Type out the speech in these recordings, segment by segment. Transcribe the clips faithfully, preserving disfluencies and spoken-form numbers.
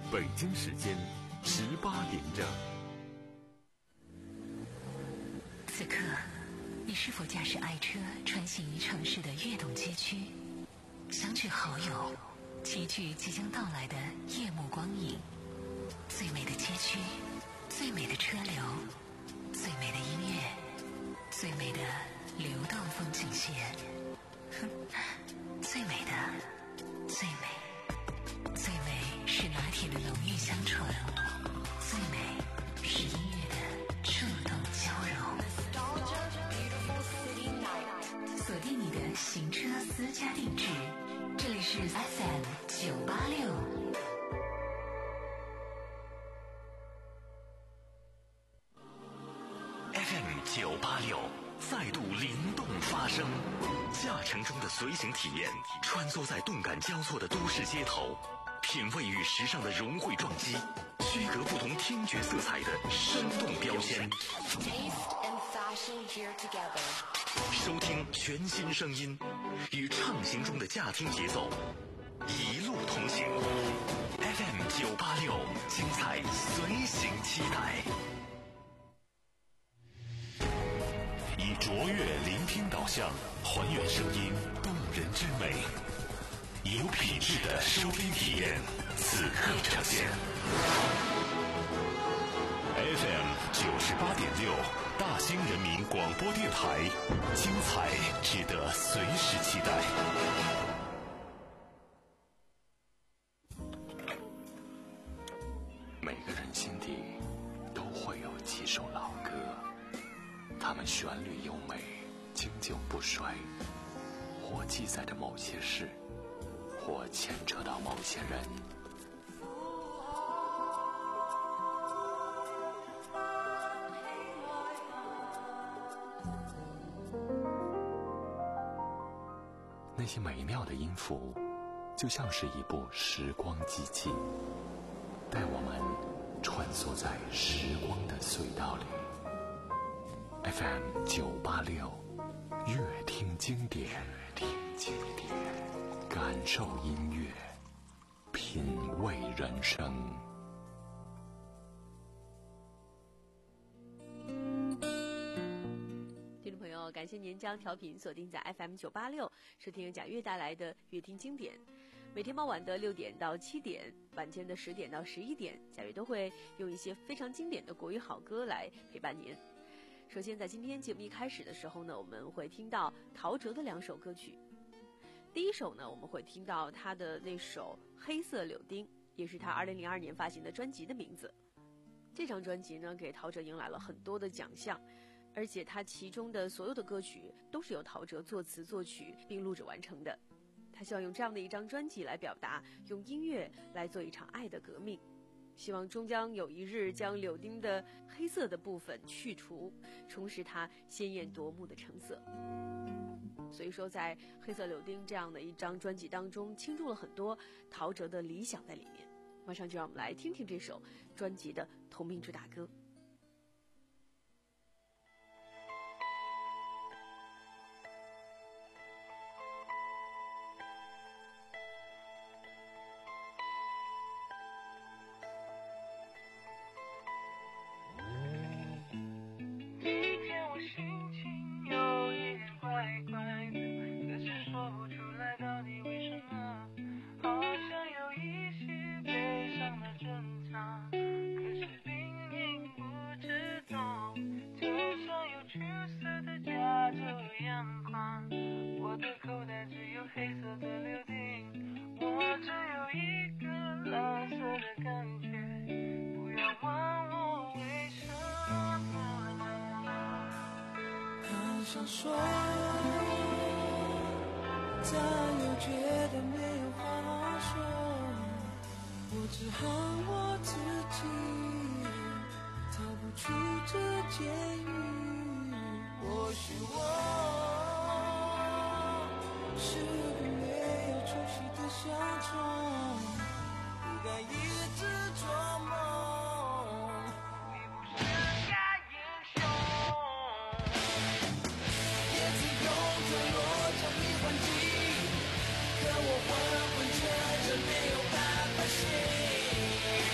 北京时间十八点整。 此刻，你是否驾驶爱车穿行于城市的跃动街区，相聚好友，齐聚即将到来的夜幕光影？最美的街区，最美的车流，最美的音乐，最美的流动风景线。哼，最美的，最美，最美是拿铁的浓郁香醇，最美是音乐的触动交融。锁定你的行车私家定制，这里是 F M 九八六。 F M 九八六再度灵动发声，驾乘中的随行体验，穿梭在动感交错的都市街头，品味与时尚的融汇撞击，区隔不同听觉色彩的生动标签。收听全新声音，与畅行中的驾听节奏，一路同行。F M 九八六，精彩随行期待。以卓越聆听导向，还原声音动人之美，以有品质的收听体验，此刻呈现。F M 九十八点六，大兴人民广播电台，精彩值得随时期待。每个人心底都会有几首老歌，它们旋律优美，经久不衰，或记载着某些事，或牵扯到某些人。那些美妙的音符，就像是一部时光机器，带我们穿梭在时光的隧道里。F M 九八六，乐听经典，乐听经典，感受音乐，品味人生。 听众朋友，感谢您将调频锁定在 F M 九八六，收听由贾悦带来的乐听经典。每天傍晚的六点到七点，晚间的十点到十一点，贾悦都会用一些非常经典的国语好歌来陪伴您。首先在今天节目一开始的时候呢，我们会听到陶喆的两首歌曲。第一首呢，我们会听到他的那首《黑色柳丁》，也是他二零零二年发行的专辑的名字。这张专辑呢，给陶喆迎来了很多的奖项，而且他其中的所有的歌曲都是由陶喆作词作曲并录制完成的。他希望用这样的一张专辑来表达，用音乐来做一场爱的革命，希望终将有一日将柳丁的黑色的部分去除，重拾它鲜艳夺目的成色。所以说在《黑色柳丁》这样的一张专辑当中，倾注了很多陶喆的理想在里面。马上就让我们来听听这首专辑的同名主打歌。 可我昏昏沉沉，没有办法醒。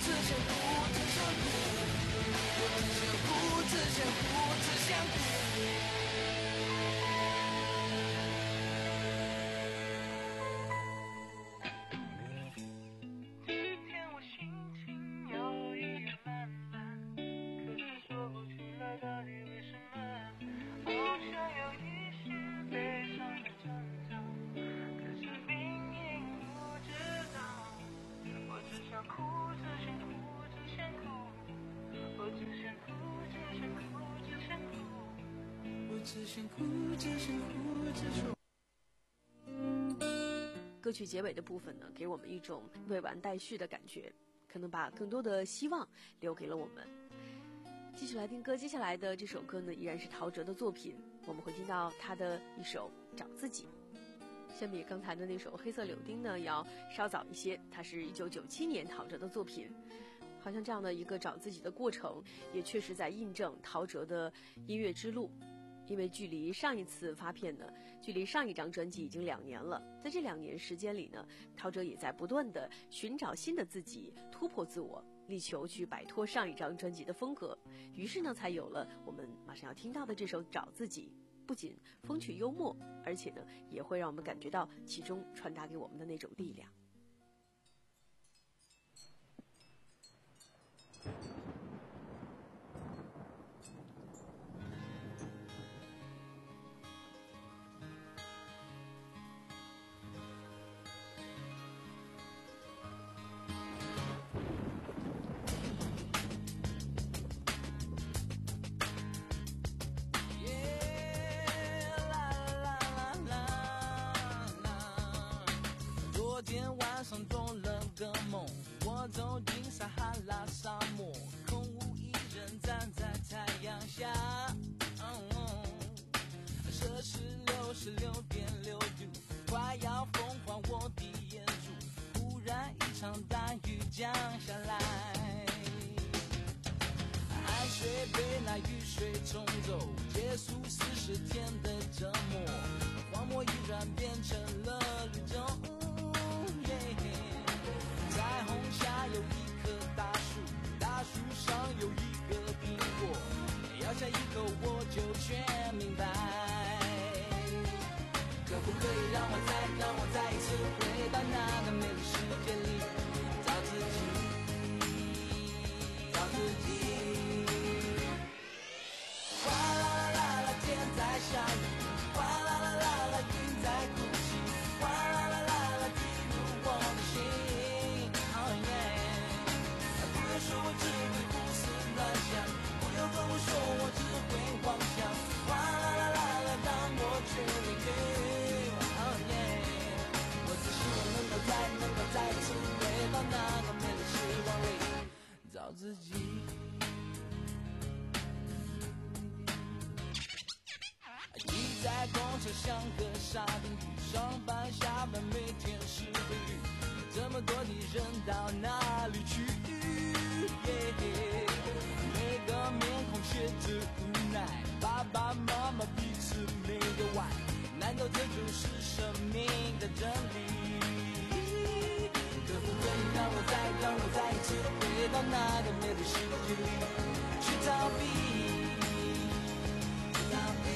只想哭，只想哭，我只想哭，只想哭，只想哭。今天我心情有一点懒懒，可是说不出来到底为什么，好像有一些悲伤的征兆，可是明明不知道。我只想哭，只想哭，只想哭，我只想哭，只想哭，只想哭，我只想哭，只想哭，只想哭。 歌曲结尾的部分呢，给我们一种未完待续的感觉，可能把更多的希望留给了我们。继续来听歌，接下来的这首歌呢，依然是陶喆的作品，我们会听到他的一首《找自己》。相比刚才的那首《黑色柳丁》呢，要稍早一些，它是一九九七年陶喆的作品。好像这样的一个找自己的过程，也确实在印证陶喆的音乐之路。因为距离上一次发片呢，距离上一张专辑已经两年了，在这两年时间里呢，陶喆也在不断的寻找新的自己，突破自我，力求去摆脱上一张专辑的风格。于是呢，才有了我们马上要听到的这首《找自己》。不仅风趣幽默，而且呢，也会让我们感觉到其中传达给我们的那种力量。 昨天晚上做了个梦，我走进撒哈拉沙漠，空无一人站在太阳下，摄氏六十六点六度，快要风化我的眼珠，忽然一场大雨降下来，汗水被那雨水冲走，结束四十天的折磨，荒漠依然变成了绿洲。彩虹下有一棵大树，大树上有一个苹果，咬下一口我就全明白。可不可以让我再让我再一次回到那个美丽世界里，找自己，找自己。哗啦啦啦啦，天在下雨，哗啦啦啦啦，云在哭泣，哗啦啦啦啦，滴入我的心。说我只会胡思乱想，不要跟我说我只会妄想，哗啦啦啦啦，让我去淋雨。Oh yeah， 我只希望能够再能够再一次回到那个美丽时光里，找自己。挤在公车像个沙丁鱼，上班下班每天是个雨，这么多的人到哪里去？每个面孔写着无奈，爸爸妈妈彼此没有爱，难道这就是生命的真理？可不可以让我再让我再一次回到那个美丽世界里，去逃避，去逃避。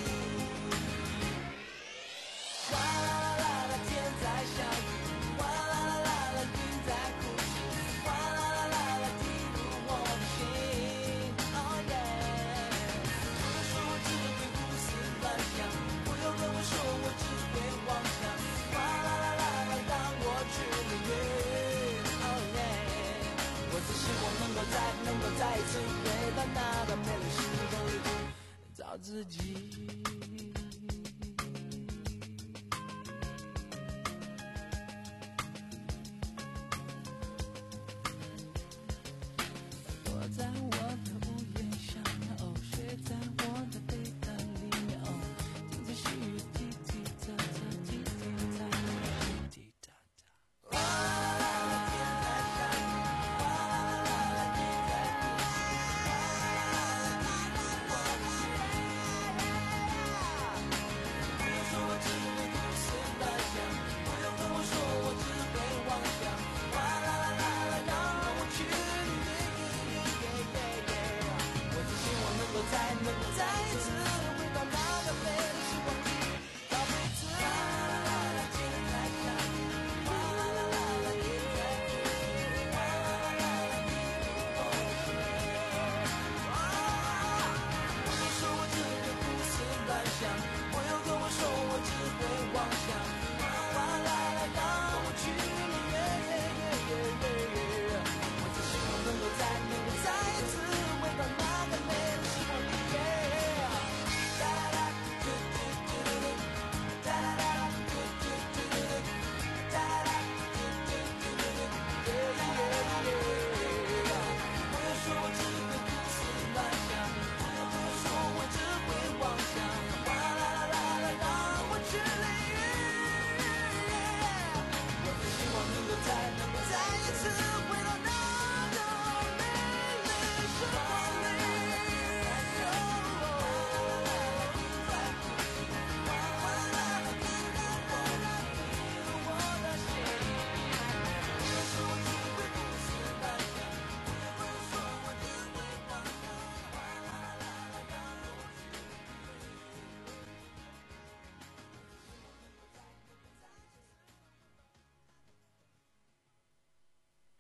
哗啦啦啦啦，天在下雨，哗啦啦啦啦，云在哭泣，哗啦啦啦啦，滴入我的心。Oh yeah， 不要说我只会胡思乱想，不要跟我说我只会妄想，哗啦啦啦啦，让我去淋雨。Oh yeah， 我只希望能够再能够再一次回到那个美丽时光里，找自己。在我的屋檐下面，哦，睡在我的被单里面，哦，听着细雨滴滴答答，滴滴答答，滴滴答答。哗啦啦啦，天在下雨，哗啦啦啦，云在哭泣，哗啦啦啦，滴入我的心。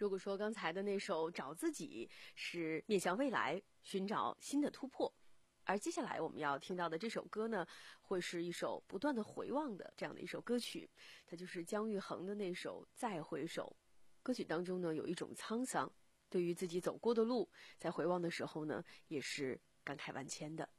如果说刚才的那首《找自己》是面向未来，寻找新的突破，而接下来我们要听到的这首歌呢，会是一首不断的回望的这样的一首歌曲，它就是姜育恒的那首《再回首》。歌曲当中呢，有一种沧桑，对于自己走过的路，在回望的时候呢，也是感慨万千的。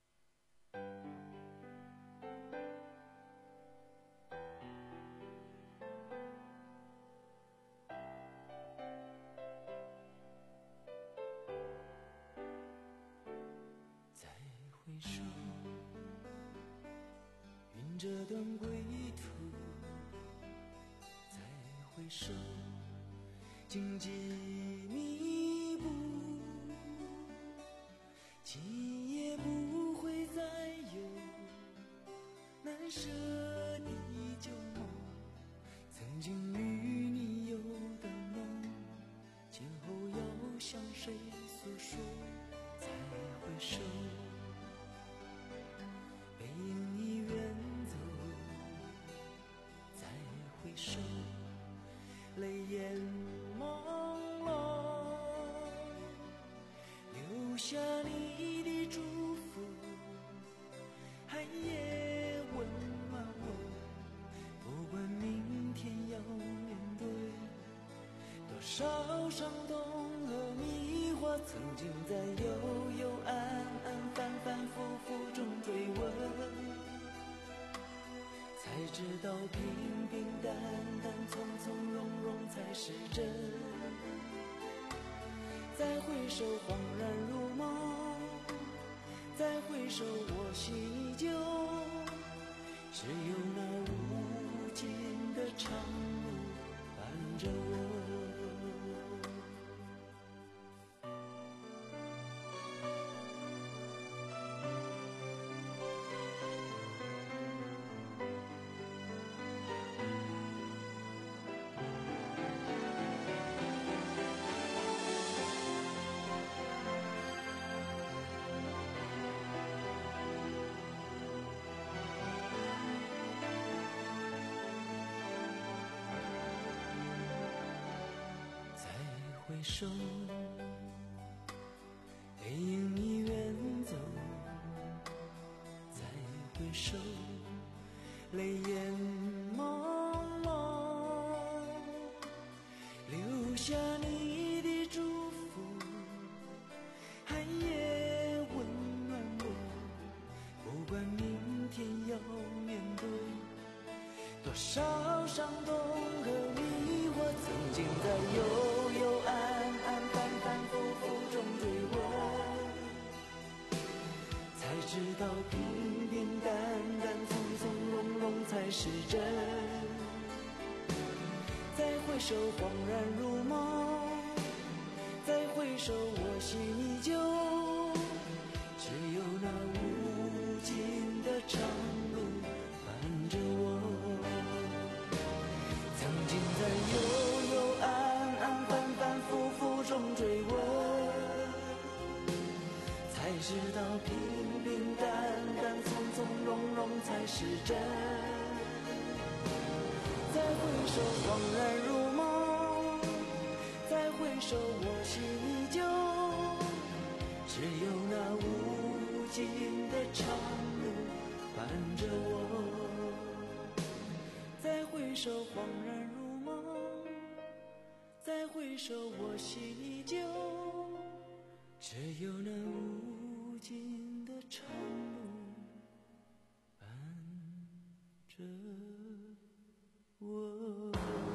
再回首，云这段归途，再回首，荆棘密布，今夜不会再有难舍的旧梦，曾经与你有的梦，今后要向谁诉说？再回首，背影已远走，再回首，泪眼朦胧，留下你的祝福，寒夜温暖我，不管明天要面对多少伤痛和迷惑，曾经在幽幽暗暗反反复复中追问，才知道平平淡淡从从容容才是真。再回首恍然如梦，再回首我心依旧，只有那无尽的长路伴着我。回首，背影已远走，再回首，泪眼朦胧，留下你的祝福，寒夜温暖我，不管明天要面对多少伤痛和迷惑，曾经在幽幽暗暗反反复复中追问，才知道平平淡淡从从容容才是真。再回首恍然如梦，再回首我心依旧，只有那无尽的长路伴着我。曾经在幽幽暗暗反反复复中追问，才知道平平淡淡从从容容才是真。再回首恍然如梦，再回首我心依旧，只有那无尽的长路伴着我。再回首恍然如梦，再回首我心依旧，只有那无尽的长路伴着我。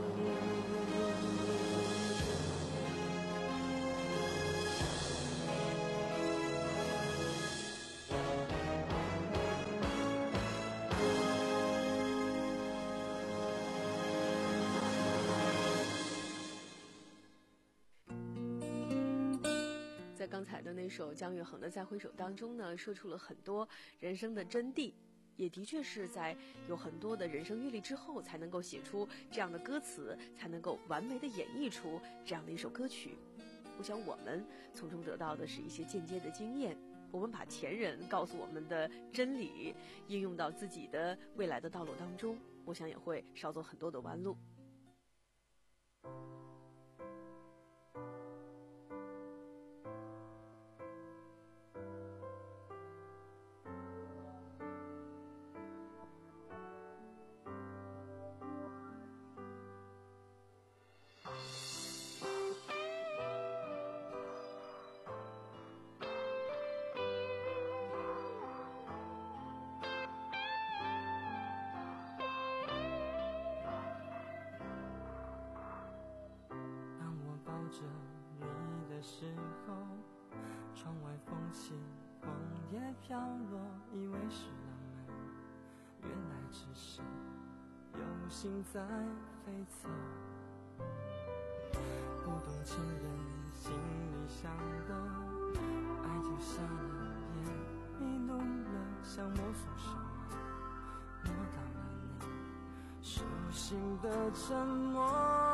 在刚才的那首姜育恒的《再回首》当中呢，说出了很多人生的真谛，也的确是在有很多的人生阅历之后，才能够写出这样的歌词，才能够完美的演绎出这样的一首歌曲。我想我们从中得到的是一些间接的经验，我们把前人告诉我们的真理应用到自己的未来的道路当中，我想也会少走很多的弯路。 的时候，窗外风起，黄叶飘落，以为是浪漫，原来只是有心在飞走。不懂情人心里想的，爱就瞎了眼，迷路了，想摸索什么，摸到了你手心的沉默。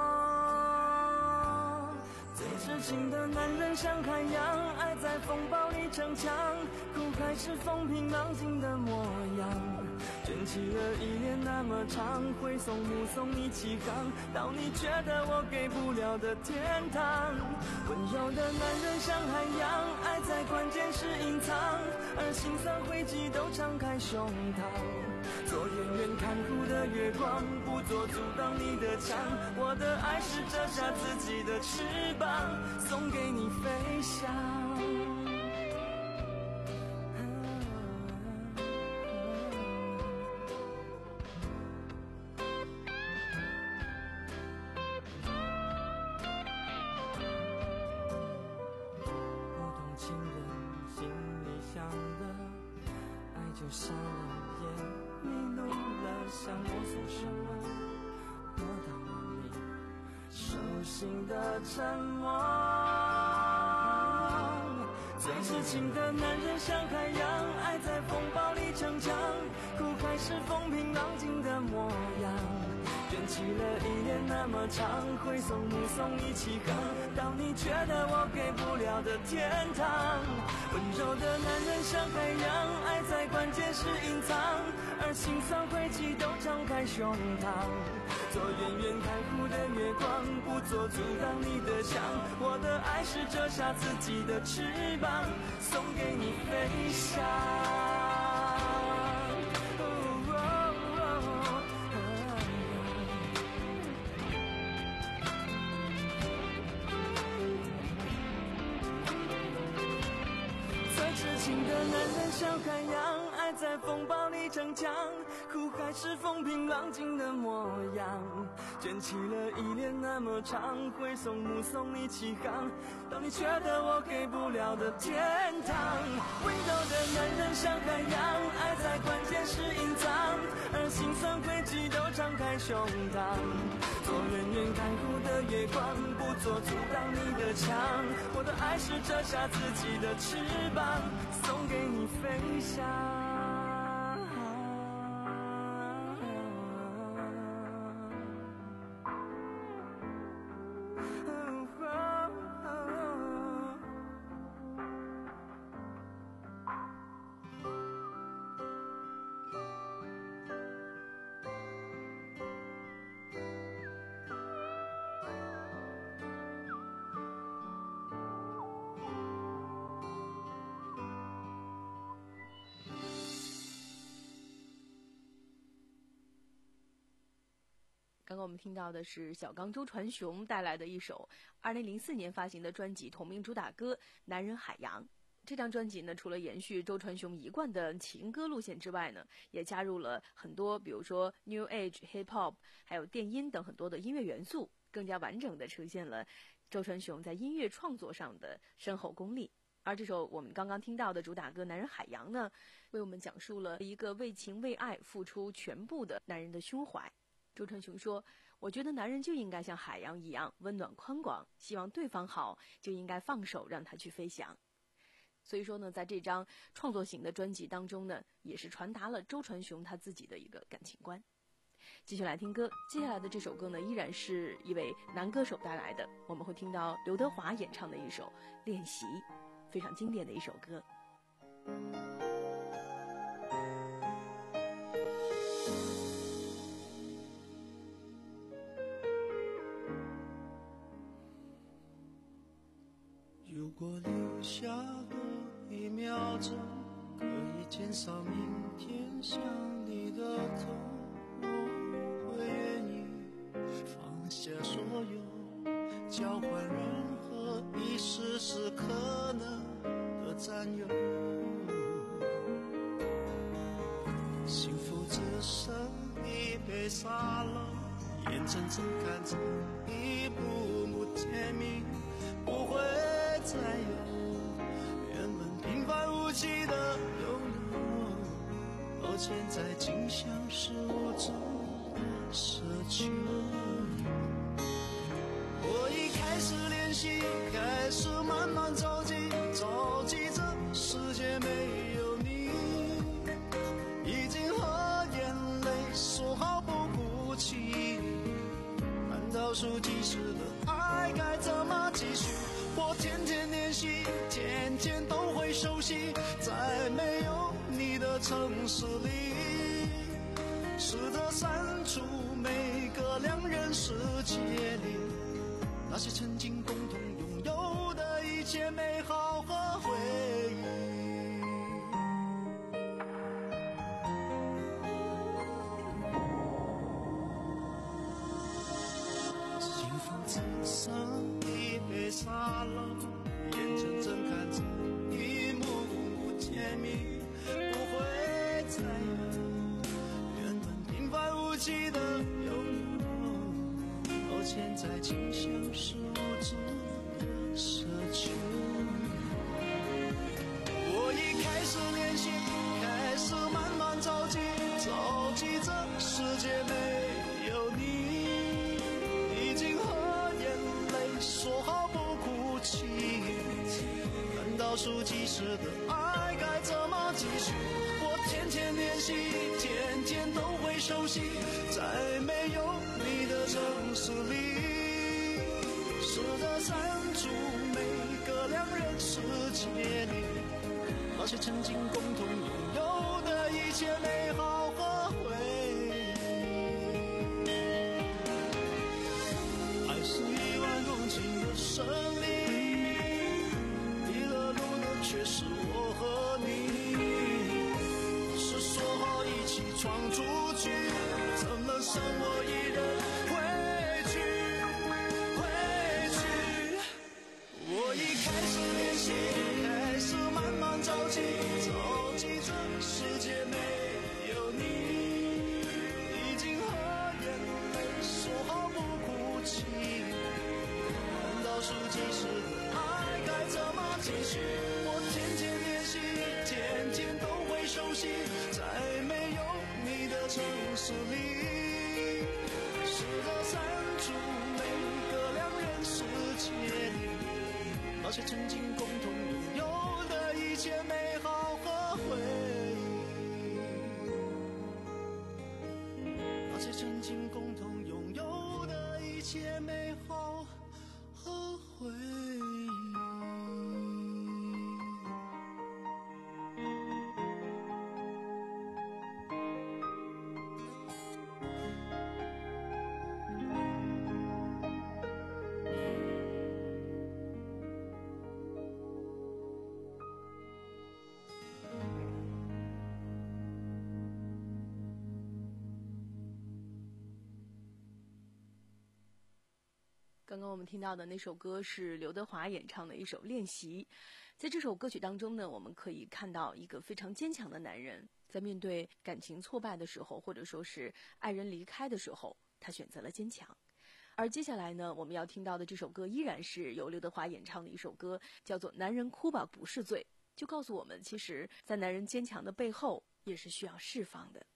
最痴情的男人像海洋，爱在风暴里逞强，苦还是风平浪静的模样，卷起了依恋那么长，挥送目送你起航，到你觉得我给不了的天堂。温柔的男人像海洋，爱在关键时隐藏，而心酸灰烬都敞开胸膛，做远远看护的月光，不做阻挡你的墙。我的爱是折下自己的翅膀，送给你飞翔。不懂情人心里想的，爱就瞎了眼，迷路了，想摸索什么，摸到了你手心的沉默。最痴情的男人像海洋，爱在风暴里逞强，苦还是风平浪静的模样，卷起了依恋那么长，挥送目送你起航，到你觉得我给不了的天堂。温柔的男人像海洋，爱在关键时隐藏，而心酸灰烬都敞开胸膛，做远远看护的月光，不做阻挡你的墙。我的爱是折下自己的翅膀，送给你飞翔。痴情的男人像海洋，爱在风暴里逞强，苦还是风平浪静的模样，卷起了依恋那么长，挥送目送你起航，到你觉得我给不了的天堂。温柔的男人像海洋，爱在关键时隐藏，而心酸灰烬都敞开胸膛，做远远看护的月光，不做阻挡你的墙。我的爱是折下自己的翅膀，送给你飞翔。 刚刚我们听到的是小刚周传雄带来的一首二零零四年发行的专辑同名主打歌《男人海洋》。这张专辑呢，除了延续周传雄一贯的情歌路线之外呢，也加入了很多比如说 New Age、Hip Hop 还有电音等很多的音乐元素，更加完整的呈现了周传雄在音乐创作上的深厚功力。而这首我们刚刚听到的主打歌《男人海洋》呢，为我们讲述了一个为情为爱付出全部的男人的胸怀。周传雄说，我觉得男人就应该像海洋一样温暖宽广，希望对方好就应该放手让他去飞翔。所以说呢，在这张创作型的专辑当中呢，也是传达了周传雄他自己的一个感情观。继续来听歌，接下来的这首歌呢，依然是一位男歌手带来的，我们会听到刘德华演唱的一首《练习》，非常经典的一首歌。 如果留下了一秒钟，可以减少明天想你的痛，我会愿意放下所有，交换任何一丝丝可能的占有。幸福只剩一杯沙漏，眼睁睁看着一幕幕甜蜜不会再有原本平凡无奇的拥有，而现在竟像是无助的奢求。我已开始练习，开始慢慢着急，着急这世界没有你，已经和眼泪说好不哭泣，难道数计时的爱该怎么继续？我天天练习，天天都会熟悉，在没有你的城市里，试着删除每个两人世界里那些曾经共同拥有的一切美好和回忆。清风刺上一杯沙冷，眼睁睁看着一幕幕甜蜜不会再有原本平凡无奇的拥有，而现在竟像是无助的奢求。我已开始练习，开始慢慢着急，着急这世界没有你，已经和眼泪说好不哭泣，难道数计时的爱该怎么继续？我天天练习，天天都会熟悉，在没有你的城市里，试着删除每个两人世界里那些曾经共同拥有的一切美好和回忆。爱是一万公顷的森林，迷了路的却是我和你，是说好一起闯出去，怎么剩我一人回去回去？我已开始练习，开始慢慢着急，着急这世界没有你，已经和眼泪说好不哭泣，难道数计时的爱该怎么继续？我天天练习，天天都会熟悉，在没有你的城市里，试着删除每个两人世界里那些曾经共同拥有的一切美好和回忆，那些曾经共同拥有的一切美好和回忆。 刚刚我们听到的那首歌是刘德华演唱的一首《练习》。在这首歌曲当中呢，我们可以看到一个非常坚强的男人，在面对感情挫败的时候，或者说是爱人离开的时候，他选择了坚强。而接下来呢，我们要听到的这首歌依然是由刘德华演唱的一首歌，叫做《男人哭吧不是罪》，就告诉我们，其实在男人坚强的背后也是需要释放的。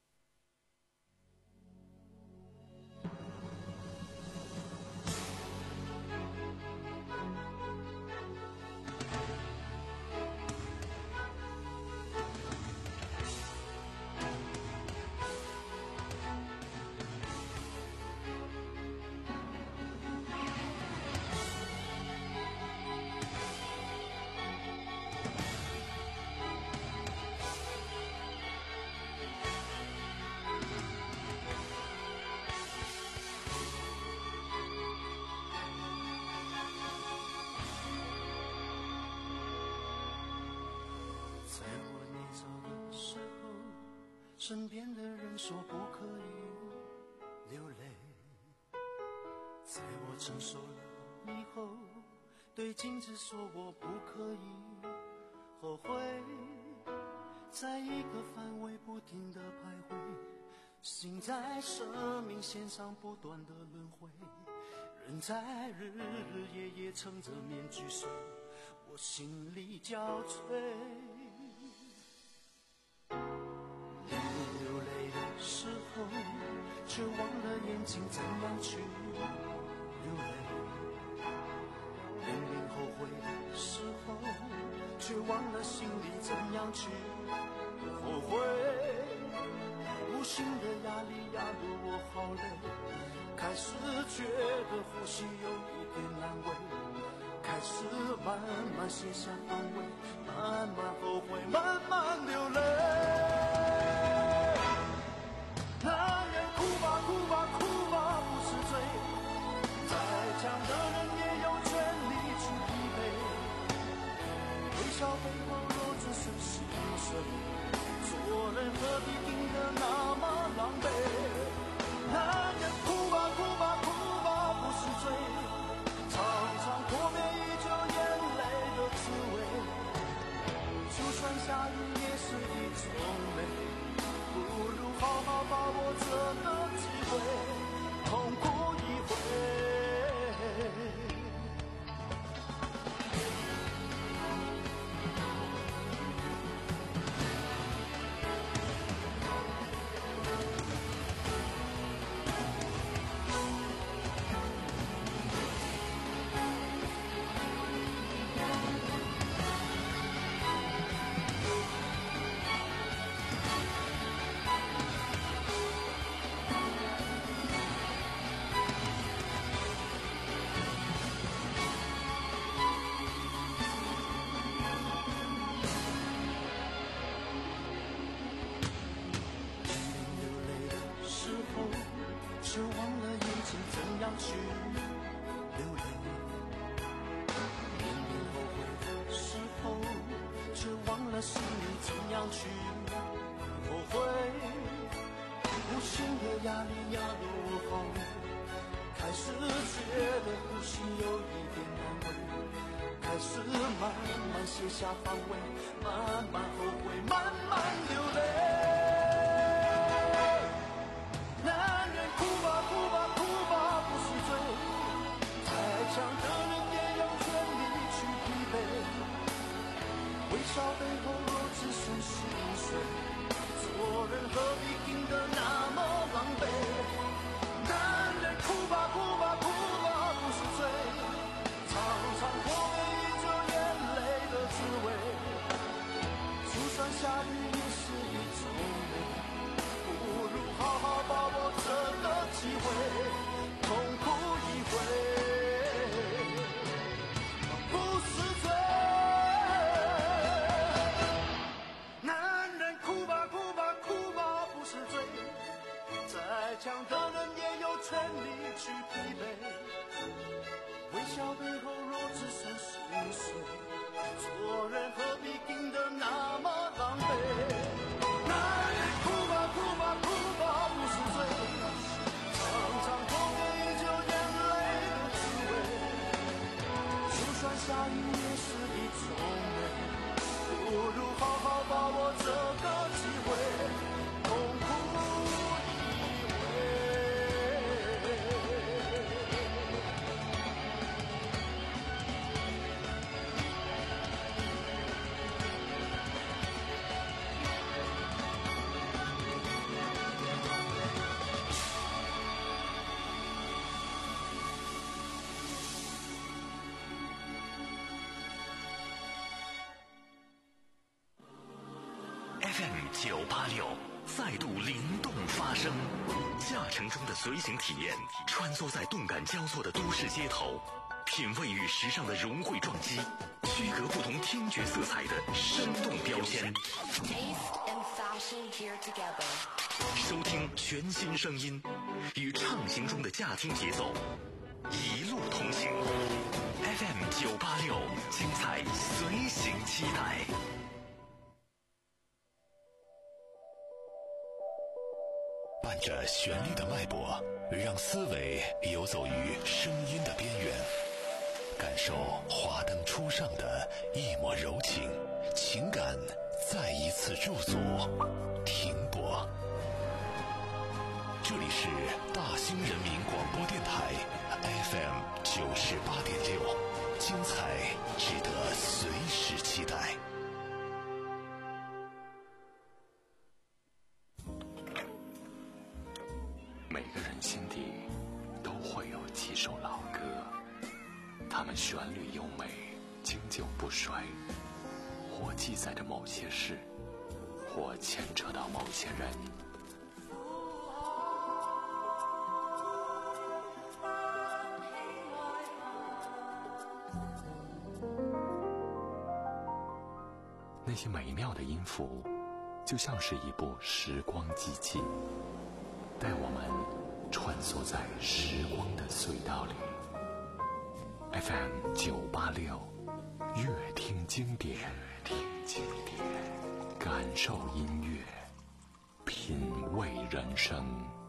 身边的人说不可以流泪，在我成熟了以后，对镜子说我不可以后悔，在一个范围不停地徘徊，心在生命线上不断的轮回，人在日日夜夜撑着面具睡， 我心里交瘁。流泪的时候，却忘了眼睛怎样去流泪。明明后悔的时候，却忘了心里怎样去后悔。无形的压力压得我好累，开始觉得呼吸有一点难为，开始慢慢卸下防卫，慢慢后悔，慢慢流泪。男人哭吧哭吧哭吧不是罪，再强的人也有权利去疲惫。微笑背后若只剩心碎，做人何必定得那么狼狈？男人哭吧哭吧哭吧不是罪，常常破灭依旧眼泪的滋味。就算下雨也是一种美，不如好好把握这个机会，痛苦一回。却忘了眼睛怎样去流泪，明明后悔的时候，却忘了心里怎样去后悔。无形的压力压得我好累，开始觉得呼吸有一点难为，开始慢慢卸下防卫，慢慢后悔，慢慢流泪。男人哭吧哭吧哭吧不是罪，再强的人也有权利去疲惫。微笑背后若只剩心碎，做人何必定得那么狼狈？男人哭吧哭吧哭吧不是罪，常常破灭依旧眼泪的滋味。就算下雨也是一种美，不如好好把握这个机会，痛苦一回，不是罪。男人哭吧哭吧哭吧不是罪，再强的人也有权利去疲惫。微笑背后若只剩心碎，做人何必定得那么狼狈？男人哭吧哭吧哭吧不是罪，常常破灭依旧眼泪的滋味。就算下雨也是一种美，不如好好把握这个机会，痛苦一回。 F M 九八六再度灵动发声，驾乘中的随行体验，穿梭在动感交错的都市街头，品味与时尚的融汇撞击，区隔不同听觉色彩的生动标签。收听全新声音，与畅行中的驾听节奏，一路同行。F M 九八六，精彩随行期待。伴着旋律的脉搏，让思维游走于声音的边缘，感受华灯初上的一抹柔情，情感再一次驻足停泊。这里是大兴人民广播电台 F M 九十八点六， 精彩值得随时期待。 每个人心底都会有几首老歌，它们旋律优美，经久不衰，或记载着某些事，或牵扯到某些人。那些美妙的音符，就像是一部时光机器，带我们穿梭在时光的隧道里。F M 九八六，乐听经典，乐听经典，感受音乐，品味人生。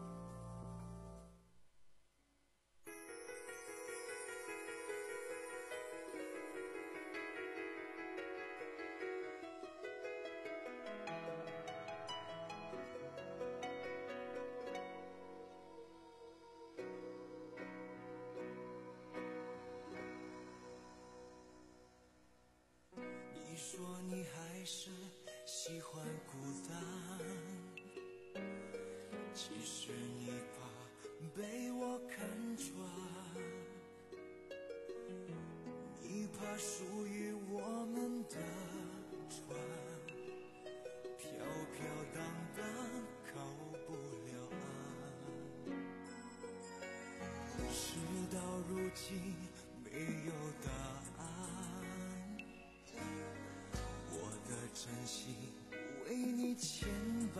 你说你还是喜欢孤单，其实你怕被我看穿，你怕属于我们的船飘飘荡荡靠不了岸，事到如今没有答案，真心为你牵绊，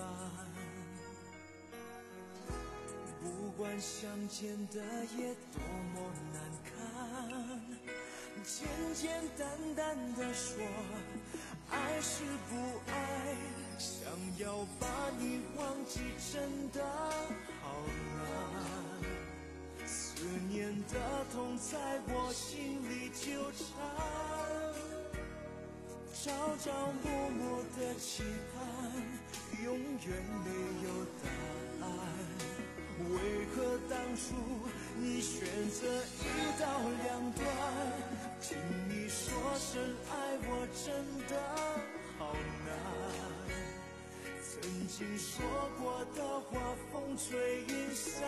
不管相见的夜多么难看，简简单单的说爱是不爱，想要把你忘记真的好难，思念的痛在我心里纠缠，朝朝暮暮的期盼，永远没有答案。为何当初你选择一刀两断？听你说声爱我真的好难。曾经说过的话，风吹云散。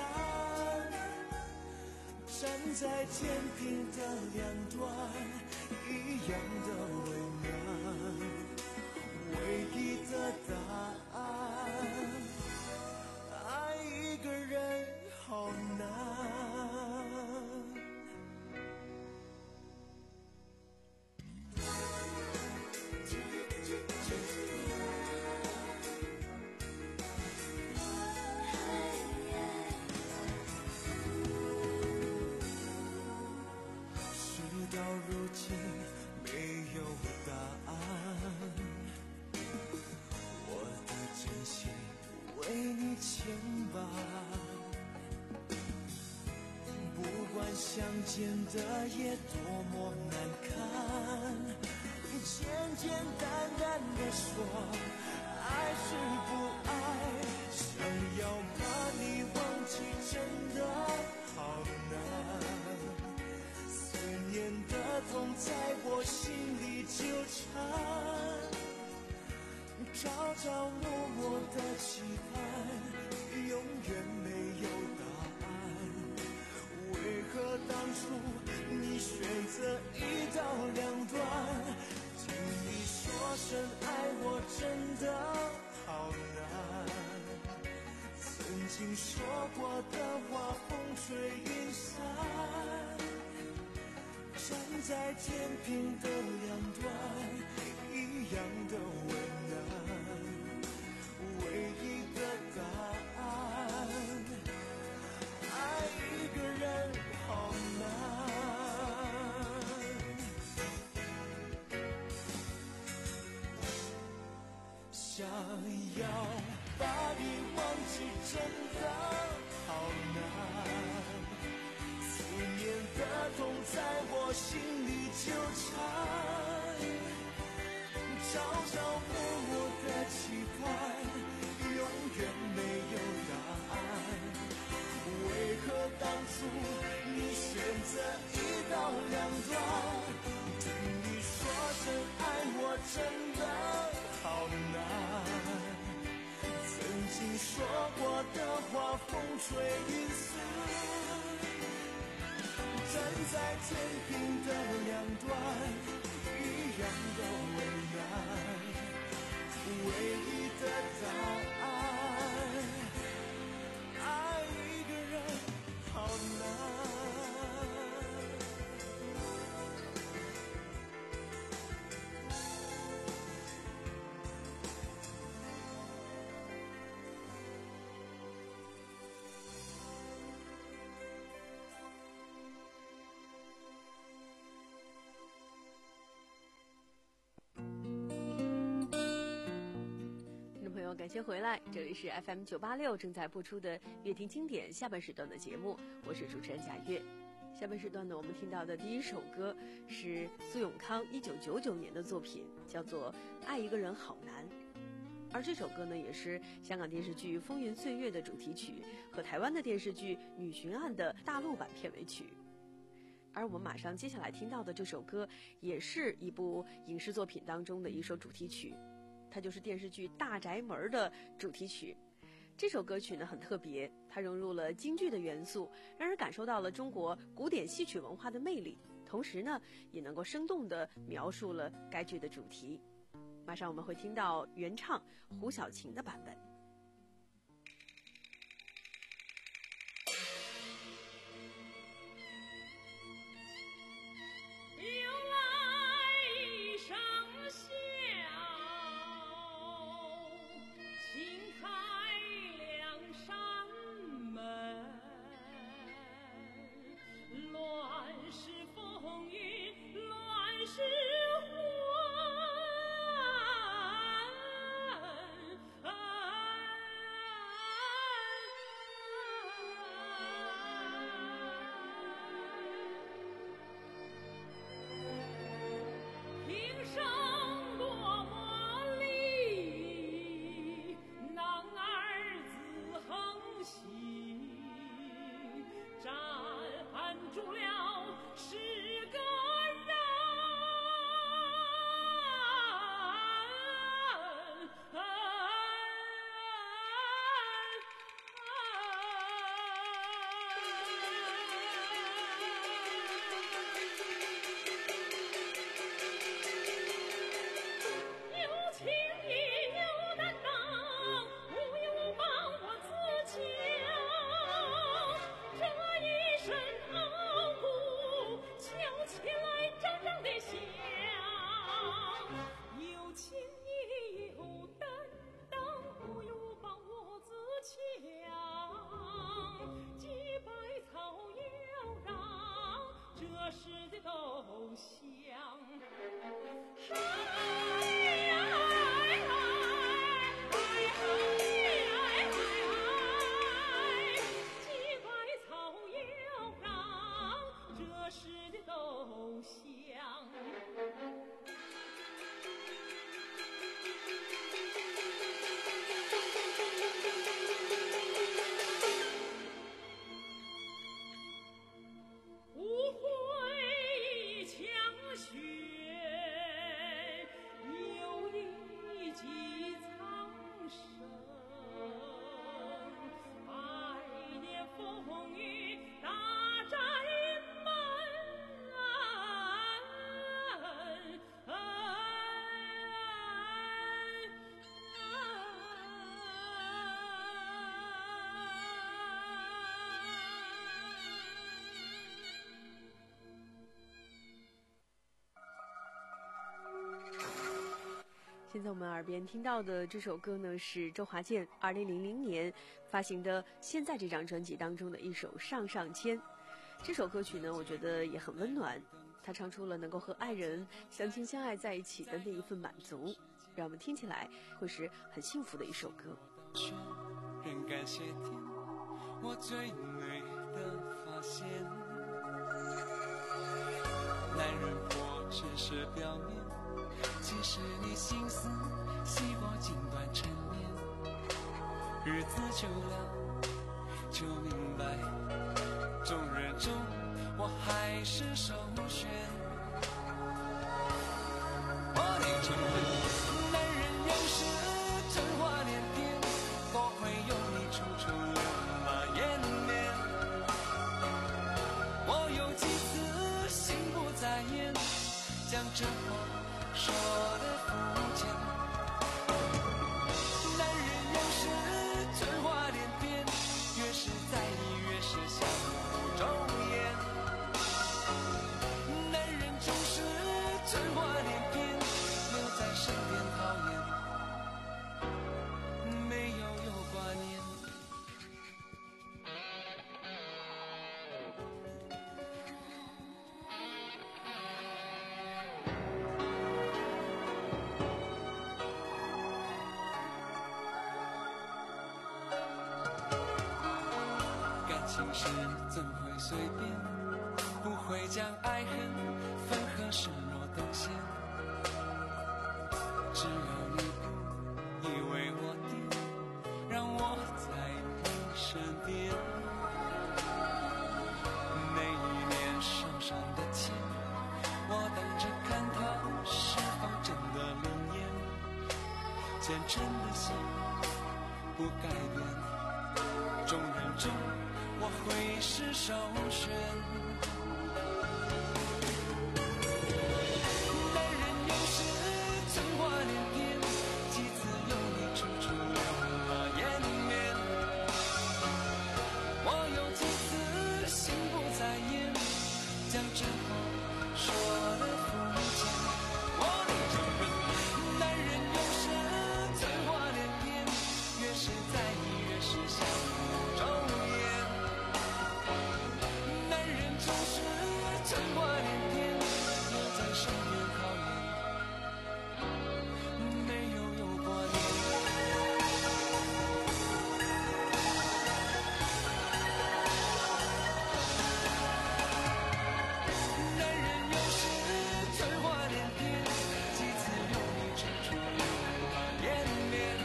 站在天平的两端，一样的为难，唯一的答案，爱一个人好难。到如今没有答案，我的真心为你牵绊，不管相见的夜多么难看，简简单单的说爱是不爱，想要把你忘记真的好难，思念的痛在我心里纠缠，朝朝暮暮的期盼，永远没有答案。为何当初你选择一刀两断？听你说声爱我真的好难，曾经说过的话，风吹云散。站在天平的两端，一样的为难，唯一的答案，爱一个人好难。想要把你忘记真的好难，思念的痛在我心里纠缠，朝朝暮暮的期盼，永远没有答案。为何当初你选择一刀两断？ 真的好难。曾经说过的话，风吹云碎，站在天平的两端，一样的为难。唯一的答案，爱一个人好难。 感谢回来，这里是 F M 九八六正在播出的乐听经典下半时段的节目，我是主持人贾月。下半时段呢，我们听到的第一首歌是苏永康一九九九年的作品，叫做《爱一个人好难》。而这首歌呢，也是香港电视剧《风云岁月》的主题曲和台湾的电视剧《女巡案》的大陆版片尾曲。而我们马上接下来听到的这首歌，也是一部影视作品当中的一首主题曲。它就是电视剧《大宅门》的主题曲。这首歌曲呢很特别，它融入了京剧的元素，让人感受到了中国古典戏曲文化的魅力，同时呢也能够生动地描述了该剧的主题。马上我们会听到原唱胡小琴的版本。现在我们耳边听到的这首歌呢，是周华健二零零零年发行的《现在》这张专辑当中的一首《上上签》。这首歌曲呢，我觉得也很温暖，它唱出了能够和爱人相亲相爱在一起的那一份满足，让我们听起来会是很幸福的一首歌。 仍感谢天，我最美的发现，男人活只是表面，其实你心思细过尽管沉眠，日子久了就明白，众人中我还是首选。 我得承认，男人有时真话连篇，多亏有你处处留马颜面。我有几次心不在焉，将真话说得肤浅。男人有时真话连篇，越是在意越是相互周延。男人总是真话连篇，留在身边讨厌，没有有挂念。感情事怎会随便，不会将爱恨分合视若等闲。只要你不以为我癫，让我在你身边。每一年手上的钱，我等着看它是否真的灵验。虔诚的心不改变，众人中我会是首选。男人有时真话连篇，几次有你处处留马颜面。我有几次心不在焉，将真话说得肤浅。我得承认，男人有时真话连篇，越是在意越是相互周延。男人总是真话连篇，留在身边考验，没有有挂念。男人有时真话连篇，几次有你处处留马颜面。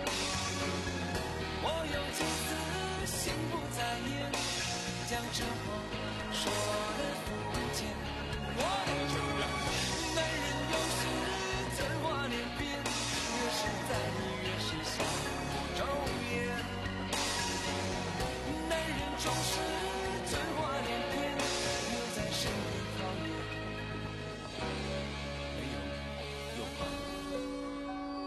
我有几次心不在焉，将真话说得肤浅。我得承认，男人有时真话连篇，越是在意越是相互周延。男人总是真话连篇，留在身边考验，没有有挂念。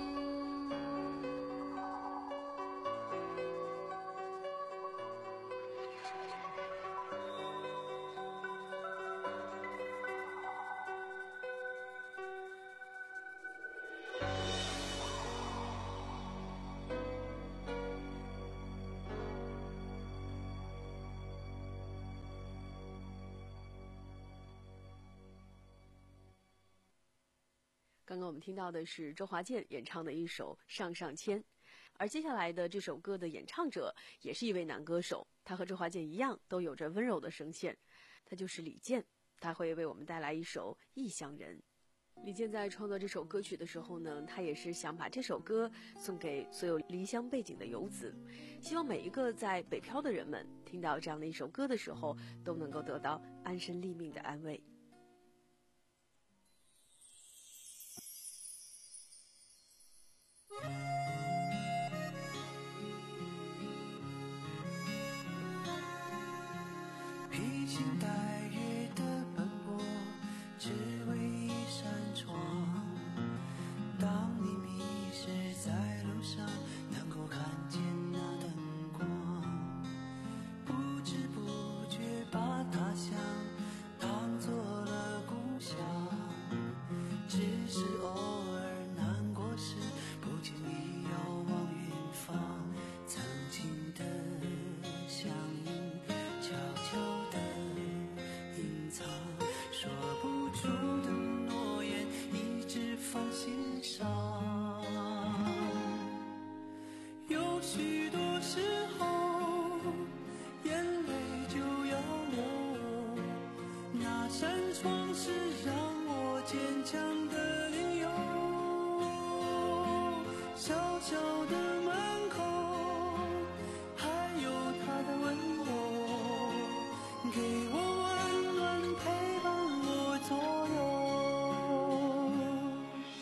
刚刚我们听到的是周华健演唱的一首《上上签》，而接下来的这首歌的演唱者也是一位男歌手，他和周华健一样都有着温柔的声线，他就是李健，他会为我们带来一首《异乡人》。李健在创作这首歌曲的时候呢，他也是想把这首歌送给所有离乡背井的游子，希望每一个在北漂的人们听到这样的一首歌的时候，都能够得到安身立命的安慰。 披星戴月的奔波，只为一扇窗。当你迷失在路上，能够看见那灯光，不知不觉把他乡当作了故乡。只是偶尔难过时，不经意遥望远方，曾经的相依悄悄地隐藏，说不出的诺言一直放心上。有许多时候眼泪就要流，那扇窗是让我坚强的理由。小小的门口还有他的温柔，给我温暖陪伴我左右。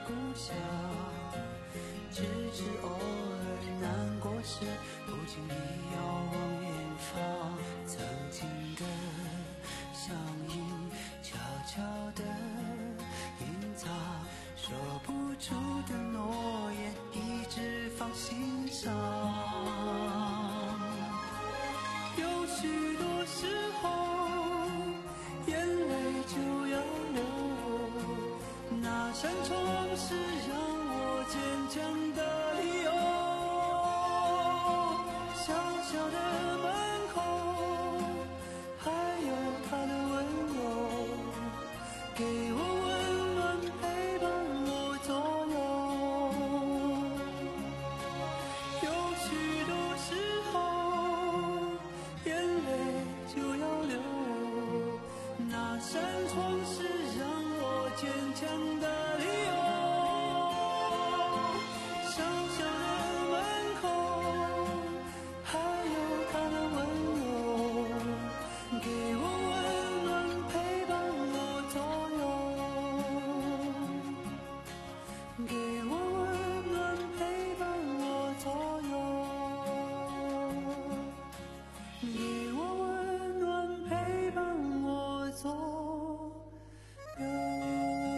故乡，只是偶尔难过时，不经意遥望远方，曾经的相依，悄悄地隐藏，说不出的诺言，一直放心上。有许多时候，眼泪就要流，那扇窗是让我坚强的理由。小小的门口，还有他的温柔，给我温暖，陪伴我左右。有许多时候，眼泪就要流，那扇窗是让我坚强的理由。小小的门口，还有他的温柔，给我温暖，陪伴我左右，给我温暖，陪伴我左右，给我温暖，陪伴我左右。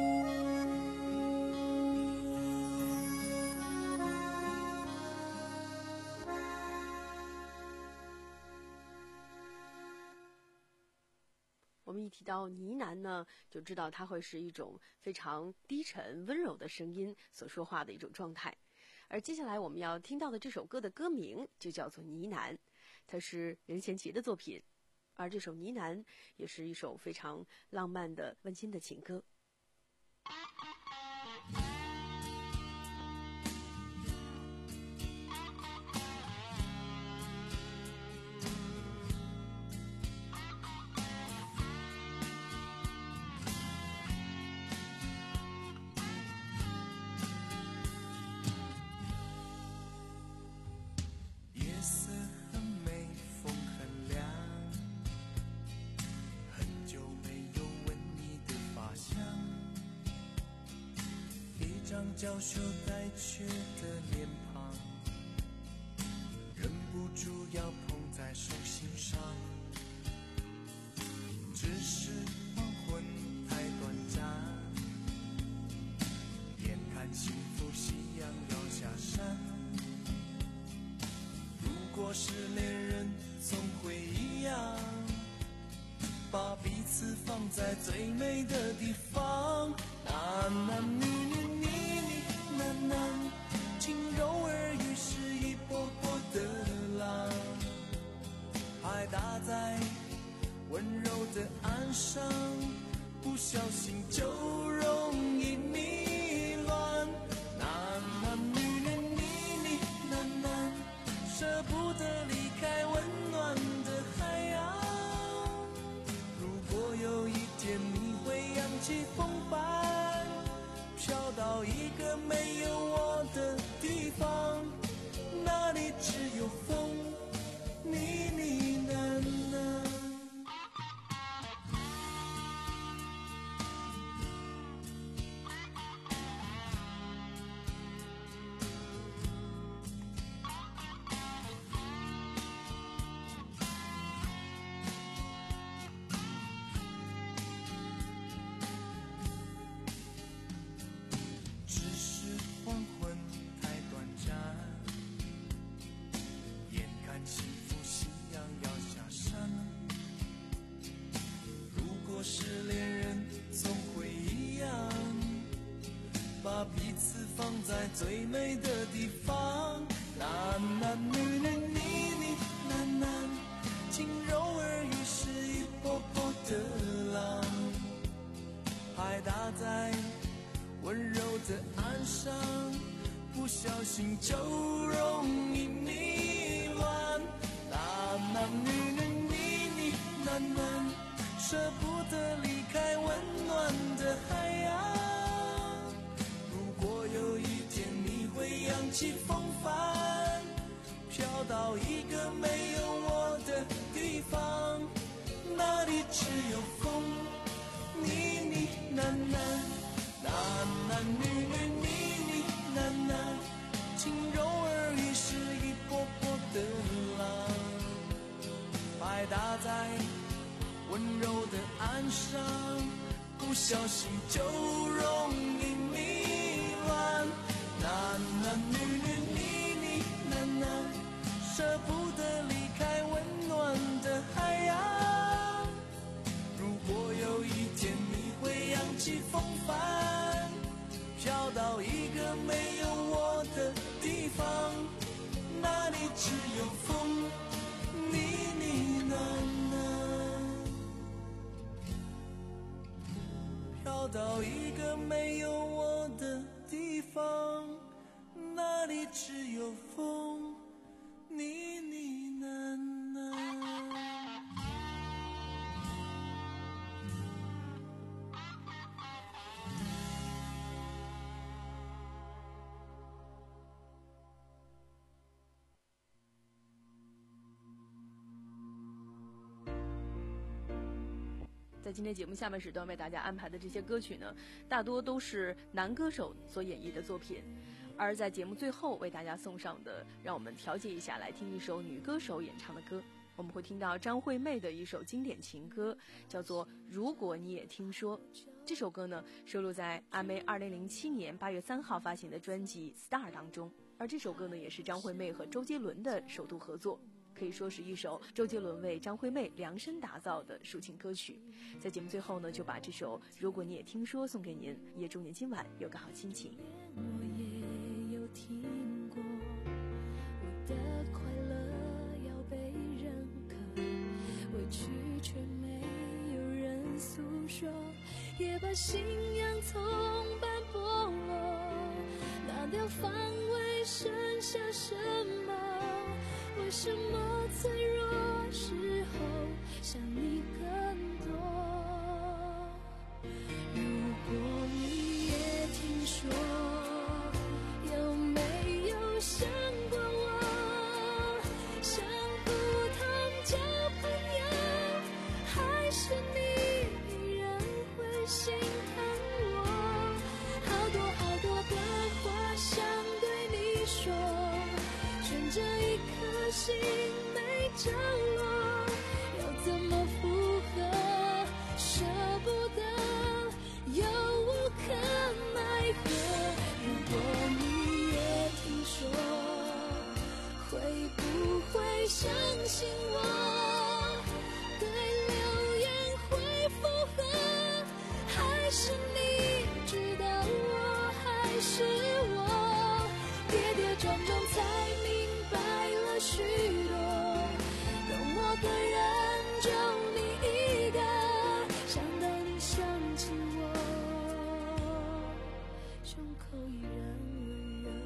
我们一提到呢喃呢，就知道它会是一种非常低沉温柔的声音所说话的一种状态。而接下来我们要听到的这首歌的歌名就叫做呢喃，它是任贤齐的作品，而这首呢喃也是一首非常浪漫的温馨的情歌。 夜色很美，风很凉，很久没有闻你的发香，一张娇羞带怯的脸庞，忍不住要捧在手心上。只是黄昏太短暂，眼看幸福夕阳要下山。如果是恋人总会一样，把彼此放在最美的地方。喃喃女女呢呢喃喃，轻柔耳语是一波波的浪，拍打在温柔的岸上，不小心就容易迷乱。喃喃女女呢呢喃喃，舍不得离开温暖的海洋。如果有一天你会扬起风帆，飘到一个没有我的地方，那里只有风呢呢喃喃。只是黄昏太短暂，眼看幸福夕阳要下山。如果是恋人总会一样，把彼此放在最美的地方。喃喃女女呢呢喃喃，轻柔耳语是一波波的浪，拍打在温柔的岸上，不小心就容易迷乱。喃喃女女呢呢喃喃，舍不得离开温暖的海洋。如果有一天你会扬起风帆，飘到一个没有我的地方，那里只有风呢呢喃喃。喃喃女女呢不小心就容易迷乱，男男女女你你男男，舍不得离开温暖的海洋。如果有一天你会扬起风帆，飘到一个没有我的地方，那里只有风，呢呢喃喃。飘到一个没有我的地方，那里只有风，呢呢喃喃。 在今天节目下半时段为大家安排的这些歌曲呢，大多都是男歌手所演绎的作品，而在节目最后为大家送上的，让我们调节一下来听一首女歌手演唱的歌。我们会听到张惠妹的一首经典情歌，叫做《如果你也听说》。这首歌呢收录在阿妹二零零七年八月三号发行的专辑《Star》当中，而这首歌呢也是张惠妹和周杰伦的首度合作，可以说是一首周杰伦为张惠妹量身打造的抒情歌曲。在节目最后呢，就把这首《如果你也听说》送给您，也祝您今晚有个好心情。 我也有听过，我的快乐要被认可，委屈却没有人诉说，也把信仰从斑驳落，拿掉防卫剩下什么？为什么脆弱时候想你更多？如果你也听说，有没有想过我？想不通交朋友，还是你依然会心疼我？好多好多的话想对你说，悬着一颗心没着落，要怎么附和？舍不得，又无可奈何。如果你也听说，会不会相信我？对流言会附和，还是你知道我还是我？跌跌撞撞才明白了许多，懂我的人就你一个，想到你想起我，胸口依然温热。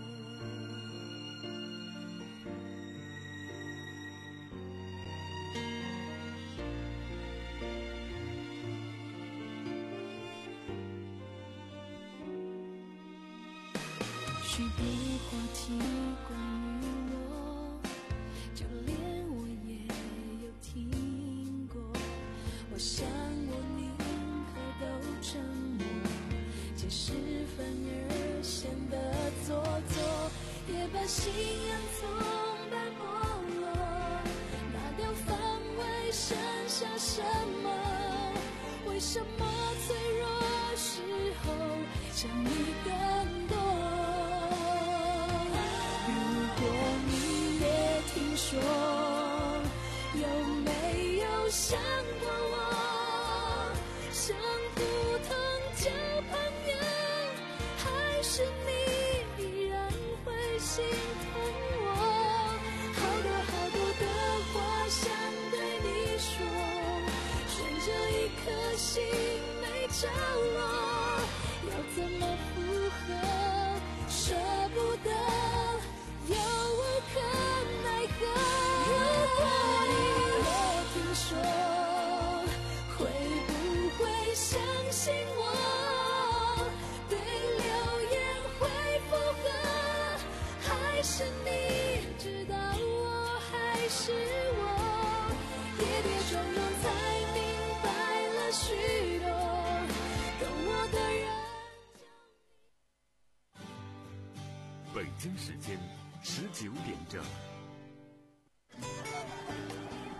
许多话题关于我，就连我也有听过。我想我宁可都沉默，解释反而显得做作，也把信仰从斑驳落，拿掉防卫剩下什么？为什么脆弱时候想你更多？如果你也听说，有没有想过我？想不通交朋友，还是你依然会心疼我？好多好多的话想对你说，悬着一颗心没着落，要怎么附和？舍不得，又无可奈何。如果你也听说，会不会相信我？对流言会附和，还是你知道我还是我？跌跌撞撞才明白了许多，懂我的人。 北京时间十九点整。